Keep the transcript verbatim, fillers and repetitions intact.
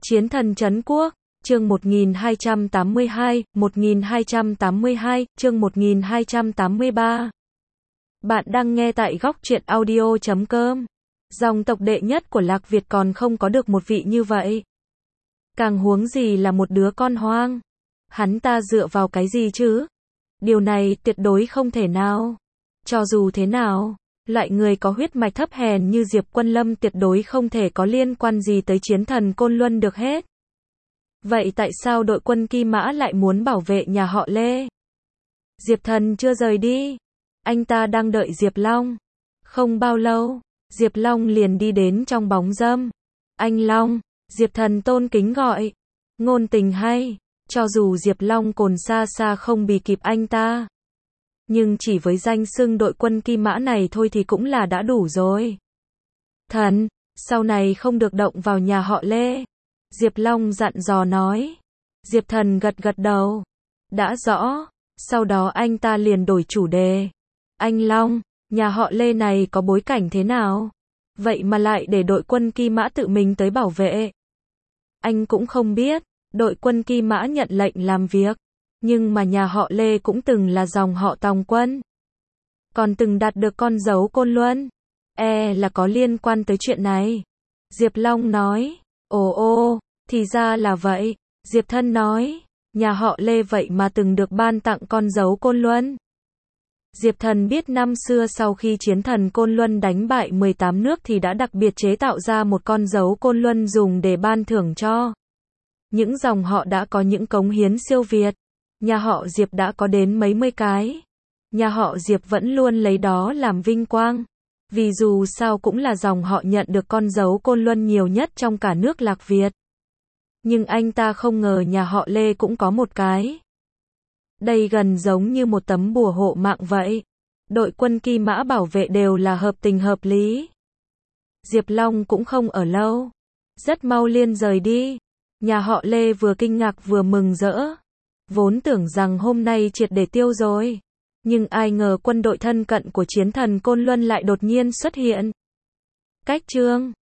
Chiến thần trấn quốc, chương một nghìn hai trăm tám mươi hai, một nghìn hai trăm tám mươi hai, chương một nghìn hai trăm tám mươi ba. Bạn đang nghe tại góc truyện audio chấm com. Dòng tộc đệ nhất của Lạc Việt còn không có được một vị như vậy. Càng huống gì là một đứa con hoang. Hắn ta dựa vào cái gì chứ? Điều này tuyệt đối không thể nào. Cho dù thế nào, loại người có huyết mạch thấp hèn như Diệp Quân Lâm tuyệt đối không thể có liên quan gì tới chiến thần Côn Luân được hết. Vậy tại sao đội quân Kim Mã lại muốn bảo vệ nhà họ Lê? Diệp Thần chưa rời đi. Anh ta đang đợi Diệp Long. Không bao lâu, Diệp Long liền đi đến trong bóng râm. Anh Long, Diệp Thần tôn kính gọi. Ngôn tình hay, cho dù Diệp Long còn xa xa không bì kịp anh ta. Nhưng chỉ với danh xưng đội quân Kim Mã này thôi thì cũng là đã đủ rồi. Thần, sau này không được động vào nhà họ Lê. Diệp Long dặn dò nói. Diệp Thần gật gật đầu. Đã rõ. Sau đó anh ta liền đổi chủ đề. Anh Long, nhà họ Lê này có bối cảnh thế nào? Vậy mà lại để đội quân Kim Mã tự mình tới bảo vệ. Anh cũng không biết. Đội quân Kim Mã nhận lệnh làm việc. Nhưng mà nhà họ Lê cũng từng là dòng họ Tòng Quân. Còn từng đạt được con dấu Côn Luân. E là có liên quan tới chuyện này. Diệp Long nói. Ồ ô, thì ra là vậy. Diệp Thân nói. Nhà họ Lê vậy mà từng được ban tặng con dấu Côn Luân. Diệp Thần biết năm xưa sau khi chiến thần Côn Luân đánh bại mười tám nước thì đã đặc biệt chế tạo ra một con dấu Côn Luân dùng để ban thưởng cho những dòng họ đã có những cống hiến siêu việt. Nhà họ Diệp đã có đến mấy mươi cái. Nhà họ Diệp vẫn luôn lấy đó làm vinh quang. Vì dù sao cũng là dòng họ nhận được con dấu Côn Luân nhiều nhất trong cả nước Lạc Việt. Nhưng anh ta không ngờ nhà họ Lê cũng có một cái. Đây gần giống như một tấm bùa hộ mạng vậy. Đội quân Kim Mã bảo vệ đều là hợp tình hợp lý. Diệp Long cũng không ở lâu. Rất mau liền rời đi. Nhà họ Lê vừa kinh ngạc vừa mừng rỡ. Vốn tưởng rằng hôm nay triệt để tiêu rồi. Nhưng ai ngờ quân đội thân cận của chiến thần Côn Luân lại đột nhiên xuất hiện. Cách chương